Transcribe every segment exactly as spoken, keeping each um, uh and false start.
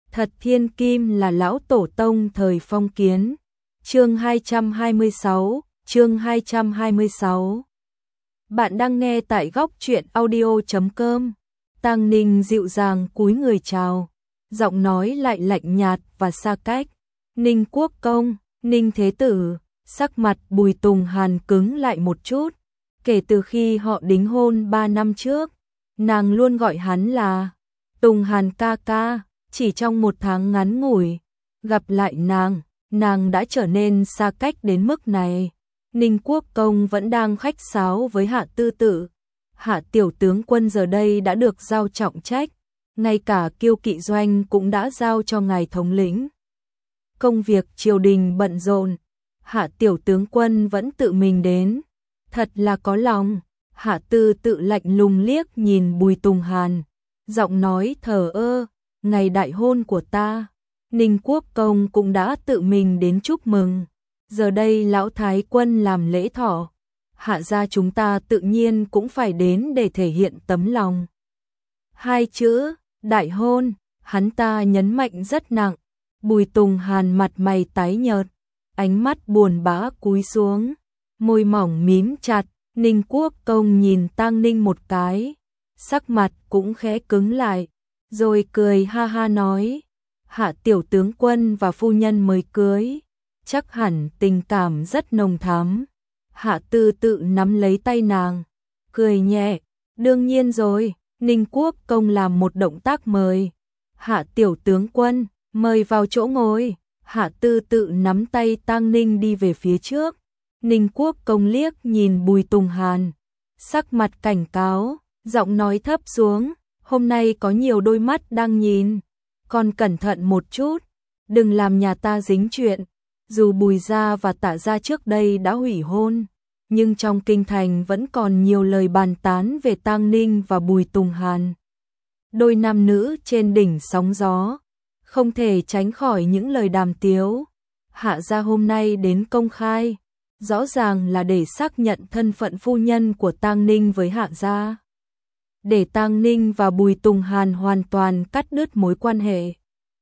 Thật thiên kim là lão tổ tông thời phong kiến. Chương hai trăm hai mươi sáu, chương hai trăm hai mươi sáu. Bạn đang nghe tại góc truyện audio chấm com. Tang Ninh dịu dàng cúi người chào, giọng nói lại lạnh nhạt và xa cách. Ninh Quốc công, Ninh Thế Tử. Sắc mặt Bùi Tùng Hàn cứng lại một chút. Kể từ khi họ đính hôn ba năm trước, nàng luôn gọi hắn là Tùng Hàn ca ca. Chỉ trong một tháng ngắn ngủi gặp lại nàng, nàng đã trở nên xa cách đến mức này. Ninh Quốc công vẫn đang khách sáo với Hạ Tư Tự. Hạ tiểu tướng quân giờ đây đã được giao trọng trách, ngay cả Kiêu Kỵ doanh cũng đã giao cho ngài thống lĩnh. Công việc triều đình bận rộn, Hạ tiểu tướng quân vẫn tự mình đến, thật là có lòng. Hạ Tư Tự lạnh lùng liếc nhìn Bùi Tùng Hàn, giọng nói thờ ơ, ngày đại hôn của ta, Ninh Quốc công cũng đã tự mình đến chúc mừng. Giờ đây lão thái quân làm lễ thọ, Hạ gia chúng ta tự nhiên cũng phải đến để thể hiện tấm lòng. Hai chữ đại hôn, hắn ta nhấn mạnh rất nặng. Bùi Tùng Hàn mặt mày tái nhợt, ánh mắt buồn bã cúi xuống, môi mỏng mím chặt. Ninh Quốc công nhìn Tang Ninh một cái, sắc mặt cũng khẽ cứng lại, rồi cười ha ha nói: Hạ tiểu tướng quân và phu nhân mới cưới, chắc hẳn tình cảm rất nồng thắm. Hạ Tư Tự nắm lấy tay nàng, cười nhẹ: đương nhiên rồi. Ninh Quốc công làm một động tác mời: Hạ tiểu tướng quân, mời vào chỗ ngồi. Hạ Tư Tự nắm tay Tang Ninh đi về phía trước. Ninh Quốc công liếc nhìn Bùi Tùng Hàn, sắc mặt cảnh cáo, giọng nói thấp xuống: hôm nay có nhiều đôi mắt đang nhìn, con cẩn thận một chút, đừng làm nhà ta dính chuyện. Dù Bùi gia và Tạ gia trước đây đã hủy hôn, nhưng trong kinh thành vẫn còn nhiều lời bàn tán về Tang Ninh và Bùi Tùng Hàn. Đôi nam nữ trên đỉnh sóng gió, không thể tránh khỏi những lời đàm tiếu. Hạ gia hôm nay đến công khai, rõ ràng là để xác nhận thân phận phu nhân của Tang Ninh với Hạ gia, để Tang Ninh và Bùi Tùng Hàn hoàn toàn cắt đứt mối quan hệ.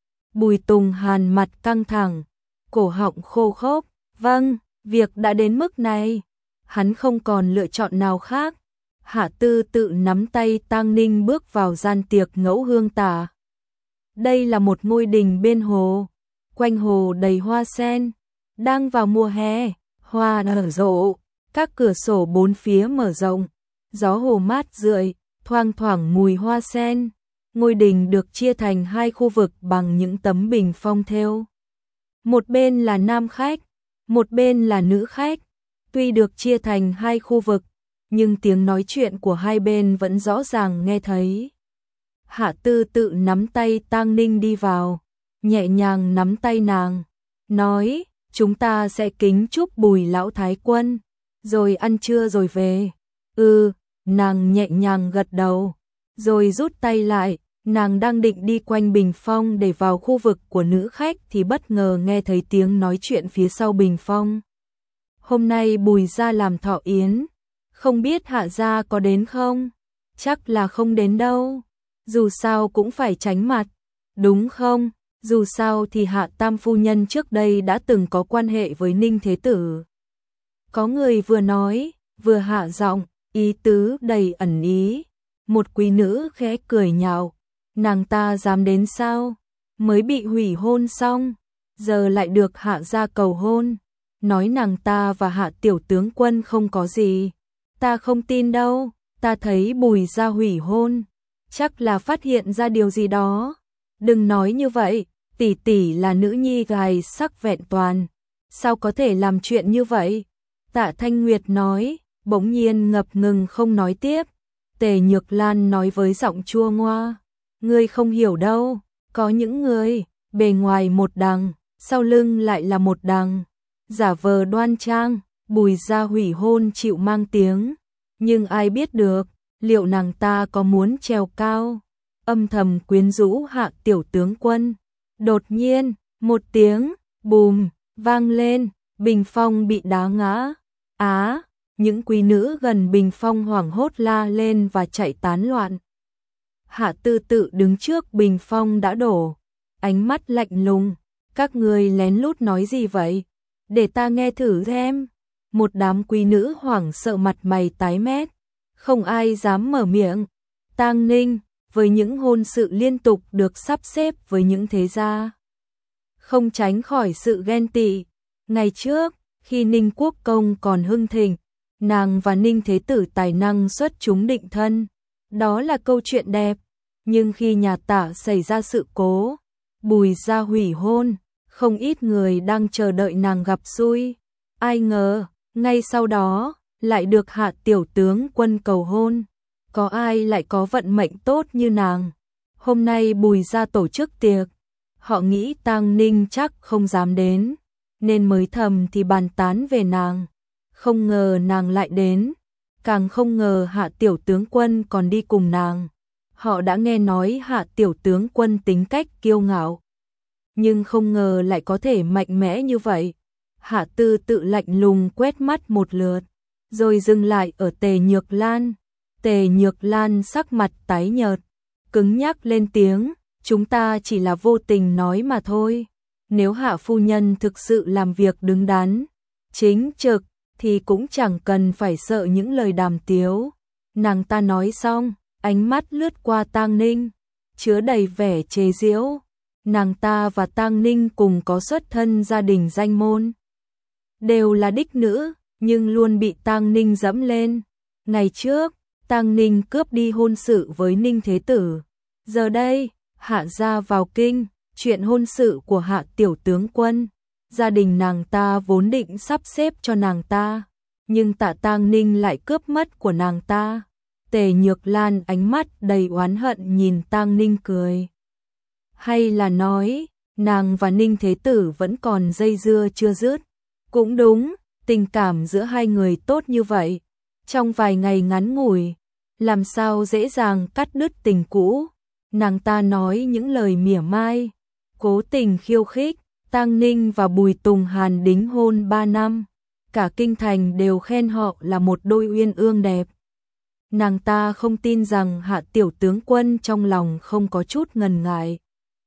Bùi Tùng Hàn mặt căng thẳng, cổ họng khô khốc. Vâng, việc đã đến mức này, hắn không còn lựa chọn nào khác. Hạ Tư Tự nắm tay Tang Ninh bước vào gian tiệc ngẫu hương tả. Đây là một ngôi đình bên hồ, quanh hồ đầy hoa sen. Đang vào mùa hè, hoa nở rộ, các cửa sổ bốn phía mở rộng, gió hồ mát rượi, thoang thoảng mùi hoa sen. Ngôi đình được chia thành hai khu vực bằng những tấm bình phong thêu. Một bên là nam khách, một bên là nữ khách. Tuy được chia thành hai khu vực, nhưng tiếng nói chuyện của hai bên vẫn rõ ràng nghe thấy. Hạ Tư Tự nắm tay Tang Ninh đi vào, nhẹ nhàng nắm tay nàng, nói: chúng ta sẽ kính chúc Bùi lão thái quân, rồi ăn trưa rồi về. Ừ, nàng nhẹ nhàng gật đầu, rồi rút tay lại. Nàng đang định đi quanh bình phong để vào khu vực của nữ khách thì bất ngờ nghe thấy tiếng nói chuyện phía sau bình phong. Hôm nay Bùi gia làm thọ yến, không biết Hạ gia có đến không? Chắc là không đến đâu, dù sao cũng phải tránh mặt, đúng không? Dù sao thì Hạ tam phu nhân trước đây đã từng có quan hệ với Ninh Thế Tử. Có người vừa nói, vừa hạ giọng, ý tứ đầy ẩn ý. Một quý nữ khẽ cười nhạo: nàng ta dám đến sao? Mới bị hủy hôn xong, giờ lại được Hạ gia cầu hôn, nói nàng ta và Hạ tiểu tướng quân không có gì. Ta không tin đâu, ta thấy Bùi gia hủy hôn, chắc là phát hiện ra điều gì đó. Đừng nói như vậy, tỷ tỷ là nữ nhi gài sắc vẹn toàn, sao có thể làm chuyện như vậy? Tạ Thanh Nguyệt nói, bỗng nhiên ngập ngừng không nói tiếp. Tề Nhược Lan nói với giọng chua ngoa: ngươi không hiểu đâu, có những người bề ngoài một đằng, sau lưng lại là một đằng, giả vờ đoan trang. Bùi gia hủy hôn chịu mang tiếng, nhưng ai biết được liệu nàng ta có muốn trèo cao, âm thầm quyến rũ Hạ tiểu tướng quân. Đột nhiên, một tiếng bùm vang lên, bình phong bị đá ngã. Á, những quý nữ gần bình phong hoảng hốt la lên và chạy tán loạn. Hạ Tư Tự đứng trước bình phong đã đổ, ánh mắt lạnh lùng. Các người lén lút nói gì vậy? Để ta nghe thử xem. Một đám quý nữ hoảng sợ mặt mày tái mét, không ai dám mở miệng. Tang Ninh, với những hôn sự liên tục được sắp xếp với những thế gia, không tránh khỏi sự ghen tị. Ngày trước, khi Ninh Quốc Công còn hưng thịnh, nàng và Ninh Thế Tử tài năng xuất chúng định thân. Đó là câu chuyện đẹp. Nhưng khi nhà Tạ xảy ra sự cố, Bùi gia hủy hôn, không ít người đang chờ đợi nàng gặp xui. Ai ngờ, ngay sau đó, lại được Hạ tiểu tướng quân cầu hôn. Có ai lại có vận mệnh tốt như nàng? Hôm nay Bùi gia tổ chức tiệc, họ nghĩ Tang Ninh chắc không dám đến, nên mới thầm thì bàn tán về nàng. Không ngờ nàng lại đến, càng không ngờ Hạ tiểu tướng quân còn đi cùng nàng. Họ đã nghe nói Hạ tiểu tướng quân tính cách kiêu ngạo, nhưng không ngờ lại có thể mạnh mẽ như vậy. Hạ Tư tự lạnh lùng quét mắt một lượt, rồi dừng lại ở Tề Nhược Lan. Tề Nhược Lan sắc mặt tái nhợt, cứng nhắc lên tiếng, chúng ta chỉ là vô tình nói mà thôi. Nếu Hạ phu nhân thực sự làm việc đứng đắn, chính trực, thì cũng chẳng cần phải sợ những lời đàm tiếu. Nàng ta nói xong, ánh mắt lướt qua Tang Ninh, chứa đầy vẻ chế giễu. Nàng ta và Tang Ninh cùng có xuất thân gia đình danh môn, đều là đích nữ, nhưng luôn bị Tang Ninh dẫm lên. Ngày trước, Tang Ninh cướp đi hôn sự với Ninh Thế Tử. Giờ đây, Hạ gia vào kinh, chuyện hôn sự của Hạ tiểu tướng quân, gia đình nàng ta vốn định sắp xếp cho nàng ta, nhưng Tạ Tang Ninh lại cướp mất của nàng ta. Tề Nhược Lan ánh mắt đầy oán hận nhìn Tang Ninh cười. Hay là nói, nàng và Ninh Thế Tử vẫn còn dây dưa chưa dứt? Cũng đúng, tình cảm giữa hai người tốt như vậy, trong vài ngày ngắn ngủi, làm sao dễ dàng cắt đứt tình cũ. Nàng ta nói những lời mỉa mai, cố tình khiêu khích. Tang Ninh và Bùi Tùng Hàn đính hôn ba năm, cả kinh thành đều khen họ là một đôi uyên ương đẹp. Nàng ta không tin rằng Hạ tiểu tướng quân trong lòng không có chút ngần ngại.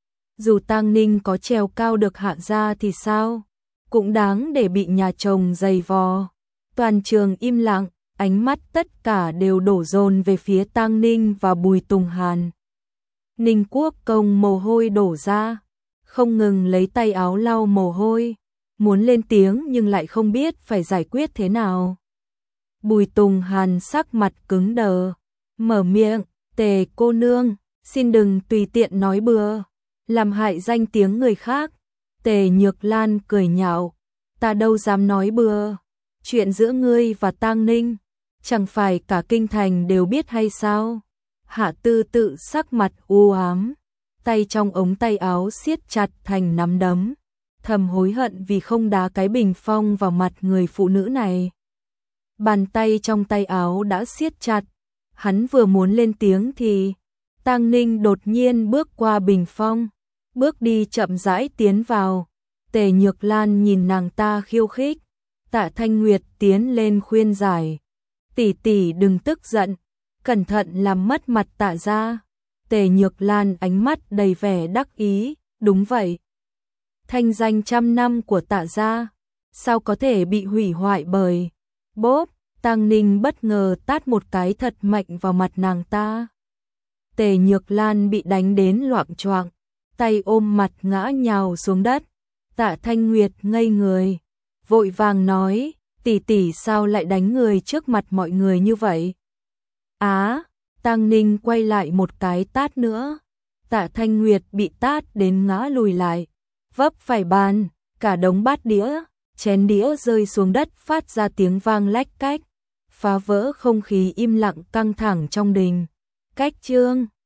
Dù Tang Ninh có trèo cao được Hạ gia thì sao, cũng đáng để bị nhà chồng giày vò. Toàn trường im lặng, ánh mắt tất cả đều đổ dồn về phía Tang Ninh và Bùi Tùng Hàn. Ninh Quốc Công mồ hôi đổ ra, không ngừng lấy tay áo lau mồ hôi, muốn lên tiếng nhưng lại không biết phải giải quyết thế nào. Bùi Tùng Hàn sắc mặt cứng đờ, mở miệng, Tề cô nương, xin đừng tùy tiện nói bừa, làm hại danh tiếng người khác. Tề Nhược Lan cười nhạo, ta đâu dám nói bừa, chuyện giữa ngươi và Tang Ninh, chẳng phải cả kinh thành đều biết hay sao? Hạ Tư tự sắc mặt u ám, tay trong ống tay áo siết chặt thành nắm đấm, thầm hối hận vì không đá cái bình phong vào mặt người phụ nữ này. Bàn tay trong tay áo đã siết chặt, hắn vừa muốn lên tiếng thì Tang Ninh đột nhiên bước qua bình phong, bước đi chậm rãi tiến vào. Tề Nhược Lan nhìn nàng ta khiêu khích, Tạ Thanh Nguyệt tiến lên khuyên giải, tỷ tỷ đừng tức giận, cẩn thận làm mất mặt Tạ gia. Tề Nhược Lan ánh mắt đầy vẻ đắc ý, đúng vậy. Thanh danh trăm năm của Tạ gia, sao có thể bị hủy hoại bởi... Bốp, Tang Ninh bất ngờ tát một cái thật mạnh vào mặt nàng ta. Tề Nhược Lan bị đánh đến loạng choạng, tay ôm mặt ngã nhào xuống đất. Tạ Thanh Nguyệt ngây người, vội vàng nói, tỷ tỷ sao lại đánh người trước mặt mọi người như vậy? Á, Tang Ninh quay lại một cái tát nữa. Tạ Thanh Nguyệt bị tát đến ngã lùi lại, vấp phải bàn, cả đống bát đĩa, chén đĩa rơi xuống đất phát ra tiếng vang lách cách, phá vỡ không khí im lặng căng thẳng trong đình. Cách chương